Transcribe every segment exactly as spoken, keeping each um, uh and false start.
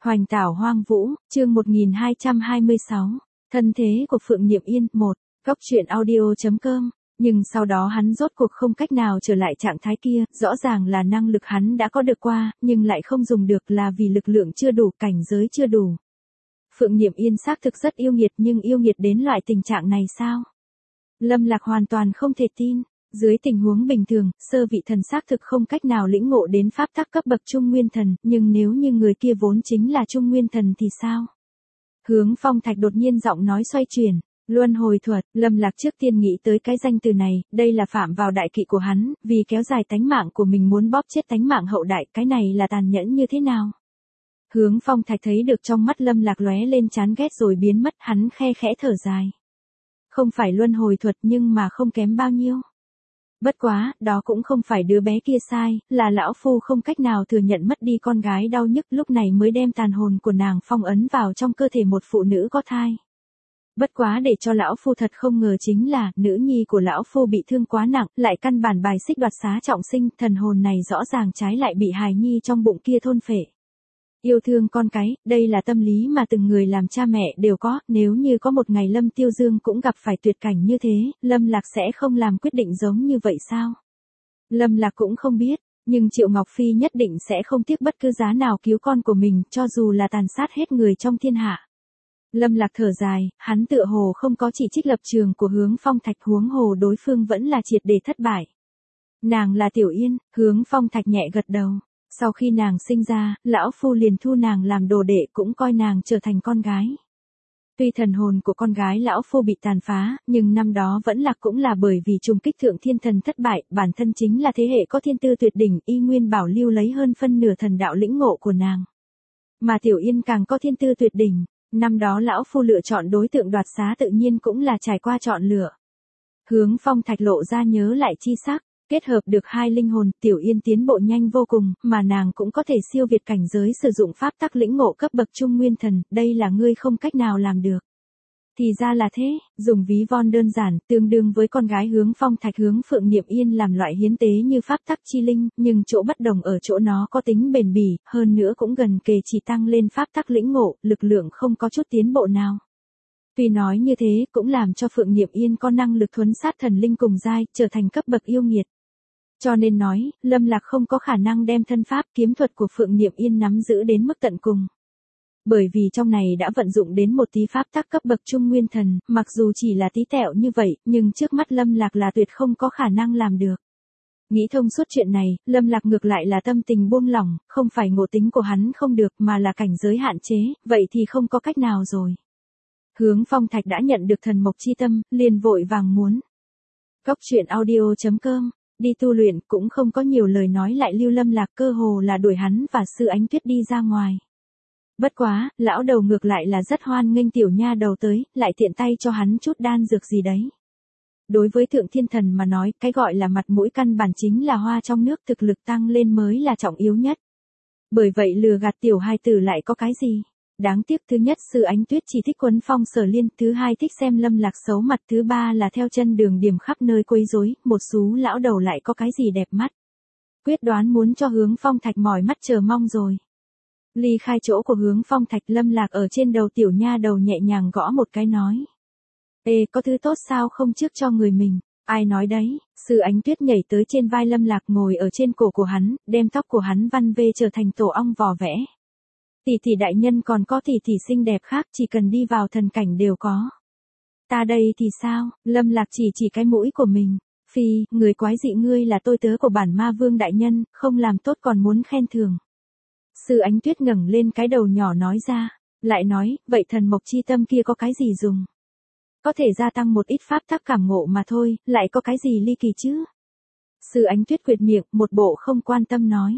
Hoành tảo hoang vũ, chương một nghìn hai trăm hai mươi sáu. Thân thế của Phượng Niệm Yên, một. Góc truyện audio.com. Nhưng sau đó hắn rốt cuộc không cách nào trở lại trạng thái kia, rõ ràng là năng lực hắn đã có được qua, nhưng lại không dùng được là vì lực lượng chưa đủ, cảnh giới chưa đủ. Phượng Niệm Yên xác thực rất yêu nghiệt, nhưng yêu nghiệt đến loại tình trạng này sao? Lâm Lạc hoàn toàn không thể tin. Dưới tình huống bình thường, sơ vị thần xác thực không cách nào lĩnh ngộ đến pháp tắc cấp bậc Trung Nguyên Thần, nhưng nếu như người kia vốn chính là Trung Nguyên Thần thì sao? Hướng Phong Thạch đột nhiên giọng nói xoay chuyển, luân hồi thuật. Lâm Lạc trước tiên nghĩ tới cái danh từ này, đây là phạm vào đại kỵ của hắn, vì kéo dài tánh mạng của mình muốn bóp chết tánh mạng hậu đại, cái này là tàn nhẫn như thế nào? Hướng Phong Thạch thấy được trong mắt Lâm Lạc lóe lên chán ghét rồi biến mất, hắn khe khẽ thở dài. Không phải luân hồi thuật nhưng mà không kém bao nhiêu. Bất quá, đó cũng không phải đứa bé kia sai, là lão phu không cách nào thừa nhận mất đi con gái đau nhức, lúc này mới đem tàn hồn của nàng phong ấn vào trong cơ thể một phụ nữ có thai. Bất quá để cho lão phu thật không ngờ chính là, nữ nhi của lão phu bị thương quá nặng, lại căn bản bài xích đoạt xá trọng sinh, thần hồn này rõ ràng trái lại bị hài nhi trong bụng kia thôn phệ. Yêu thương con cái, đây là tâm lý mà từng người làm cha mẹ đều có, nếu như có một ngày Lâm Tiêu Dương cũng gặp phải tuyệt cảnh như thế, Lâm Lạc sẽ không làm quyết định giống như vậy sao? Lâm Lạc cũng không biết, nhưng Triệu Ngọc Phi nhất định sẽ không tiếc bất cứ giá nào cứu con của mình, cho dù là tàn sát hết người trong thiên hạ. Lâm Lạc thở dài, hắn tựa hồ không có chỉ trích lập trường của Hướng Phong Thạch, huống hồ đối phương vẫn là triệt để thất bại. Nàng là Tiểu Yên, Hướng Phong Thạch nhẹ gật đầu. Sau khi nàng sinh ra, lão phu liền thu nàng làm đồ đệ, cũng coi nàng trở thành con gái. Tuy thần hồn của con gái lão phu bị tàn phá, nhưng năm đó vẫn là cũng là bởi vì trùng kích thượng thiên thần thất bại, bản thân chính là thế hệ có thiên tư tuyệt đỉnh, y nguyên bảo lưu lấy hơn phân nửa thần đạo lĩnh ngộ của nàng. Mà Tiểu Yên càng có thiên tư tuyệt đỉnh, năm đó lão phu lựa chọn đối tượng đoạt xá tự nhiên cũng là trải qua chọn lựa. Hướng Phong Thạch lộ ra nhớ lại chi sắc. Kết hợp được hai linh hồn, Tiểu Yên tiến bộ nhanh vô cùng, mà nàng cũng có thể siêu việt cảnh giới sử dụng pháp tắc lĩnh ngộ cấp bậc Trung Nguyên Thần, đây là ngươi không cách nào làm được. Thì ra là thế, dùng ví von đơn giản, tương đương với con gái Hướng Phong Thạch hướng Phượng Niệm Yên làm loại hiến tế như pháp tắc chi linh, nhưng chỗ bất đồng ở chỗ nó có tính bền bỉ, hơn nữa cũng gần kề chỉ tăng lên pháp tắc lĩnh ngộ, lực lượng không có chút tiến bộ nào. Tuy nói như thế, cũng làm cho Phượng Niệm Yên có năng lực thuấn sát thần linh cùng giai, trở thành cấp bậc yêu nghiệt. Cho nên nói, Lâm Lạc không có khả năng đem thân pháp kiếm thuật của Phượng Niệm Yên nắm giữ đến mức tận cùng. Bởi vì trong này đã vận dụng đến một tí pháp tắc cấp bậc Trung Nguyên Thần, mặc dù chỉ là tí tẹo như vậy, nhưng trước mắt Lâm Lạc là tuyệt không có khả năng làm được. Nghĩ thông suốt chuyện này, Lâm Lạc ngược lại là tâm tình buông lỏng, không phải ngộ tính của hắn không được mà là cảnh giới hạn chế, vậy thì không có cách nào rồi. Hướng Phong Thạch đã nhận được thần mộc chi tâm, liền vội vàng muốn. Góc truyện audio.com. Đi tu luyện, cũng không có nhiều lời nói lại lưu Lâm Lạc, cơ hồ là đuổi hắn và Sư Ánh Tuyết đi ra ngoài. Bất quá, lão đầu ngược lại là rất hoan nghênh tiểu nha đầu tới, lại tiện tay cho hắn chút đan dược gì đấy. Đối với thượng thiên thần mà nói, cái gọi là mặt mũi căn bản chính là hoa trong nước, thực lực tăng lên mới là trọng yếu nhất. Bởi vậy lừa gạt tiểu hài tử lại có cái gì? Đáng tiếc thứ nhất Sư Ánh Tuyết chỉ thích Quấn Phong Sở Liên, thứ hai thích xem Lâm Lạc xấu mặt, thứ ba là theo chân đường điểm khắp nơi quấy rối, một số lão đầu lại có cái gì đẹp mắt. Quyết đoán muốn cho Hướng Phong Thạch mỏi mắt chờ mong rồi. Ly khai chỗ của Hướng Phong Thạch, Lâm Lạc ở trên đầu tiểu nha đầu nhẹ nhàng gõ một cái nói. Ê, có thứ tốt sao không trước cho người mình? Ai nói đấy? Sư Ánh Tuyết nhảy tới trên vai Lâm Lạc, ngồi ở trên cổ của hắn, đem tóc của hắn văn vê trở thành tổ ong vò vẽ. Tỷ tỷ đại nhân còn có tỷ tỷ xinh đẹp khác, chỉ cần đi vào thần cảnh đều có. Ta đây thì sao? Lâm Lạc chỉ chỉ cái mũi của mình. Phi, người quái dị ngươi là tôi tớ của bản ma vương đại nhân, không làm tốt còn muốn khen thưởng. Sư Ánh Tuyết ngẩng lên cái đầu nhỏ nói ra, lại nói, vậy thần mộc chi tâm kia có cái gì dùng? Có thể gia tăng một ít pháp tắc cảm ngộ mà thôi, lại có cái gì ly kỳ chứ? Sư Ánh Tuyết quệt miệng, một bộ không quan tâm nói.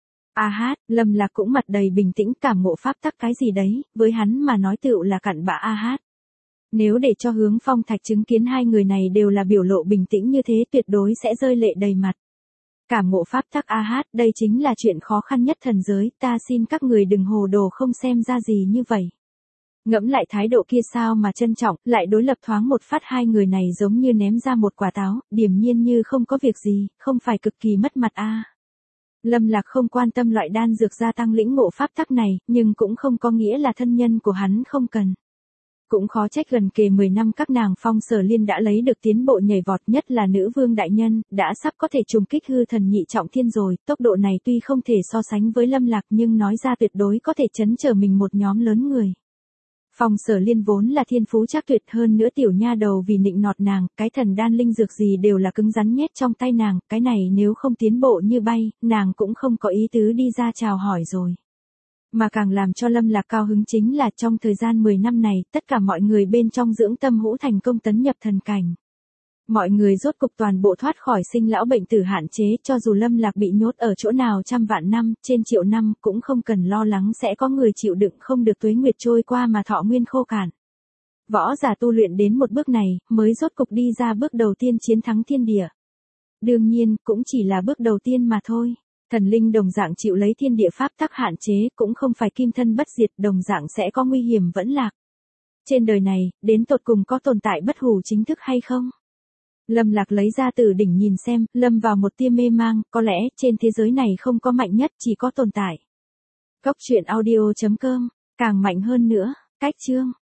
A hát, Lâm Lạc cũng mặt đầy bình tĩnh, cảm ngộ pháp tắc cái gì đấy, với hắn mà nói tựu là cặn bã a hát. Nếu để cho Hướng Phong Thạch chứng kiến hai người này đều là biểu lộ bình tĩnh như thế, tuyệt đối sẽ rơi lệ đầy mặt. Cảm ngộ pháp tắc a hát, đây chính là chuyện khó khăn nhất thần giới, ta xin các người đừng hồ đồ không xem ra gì như vậy. Ngẫm lại thái độ kia sao mà trân trọng, lại đối lập thoáng một phát, hai người này giống như ném ra một quả táo, điềm nhiên như không có việc gì, không phải cực kỳ mất mặt a. À. Lâm Lạc không quan tâm loại đan dược gia tăng lĩnh ngộ pháp tắc này, nhưng cũng không có nghĩa là thân nhân của hắn không cần. Cũng khó trách gần kề mười năm các nàng Phong Sở Liên đã lấy được tiến bộ nhảy vọt, nhất là nữ vương đại nhân, đã sắp có thể trùng kích hư thần nhị trọng thiên rồi, tốc độ này tuy không thể so sánh với Lâm Lạc nhưng nói ra tuyệt đối có thể chấn trở mình một nhóm lớn người. Phong Sở Liên vốn là thiên phú chắc tuyệt, hơn nữa tiểu nha đầu vì nịnh nọt nàng, cái thần đan linh dược gì đều là cứng rắn nhét trong tay nàng, cái này nếu không tiến bộ như bay, nàng cũng không có ý tứ đi ra chào hỏi rồi. Mà càng làm cho Lâm Lạc cao hứng chính là trong thời gian mười năm này, tất cả mọi người bên trong dưỡng tâm hũ thành công tấn nhập thần cảnh. Mọi người rốt cục toàn bộ thoát khỏi sinh lão bệnh tử hạn chế, cho dù Lâm Lạc bị nhốt ở chỗ nào trăm vạn năm, trên triệu năm, cũng không cần lo lắng sẽ có người chịu đựng không được tuế nguyệt trôi qua mà thọ nguyên khô cạn. Võ giả tu luyện đến một bước này, mới rốt cục đi ra bước đầu tiên chiến thắng thiên địa. Đương nhiên, cũng chỉ là bước đầu tiên mà thôi. Thần linh đồng dạng chịu lấy thiên địa pháp tắc hạn chế, cũng không phải kim thân bất diệt, đồng dạng sẽ có nguy hiểm vẫn lạc. Trên đời này, đến tột cùng có tồn tại bất hủ chính thức hay không? Lâm Lạc lấy ra Tử đỉnh nhìn xem, lâm vào một tia mê mang, có lẽ trên thế giới này không có mạnh nhất, chỉ có tồn tại. Cốc truyện audio chấm com, càng mạnh hơn nữa, cách chương.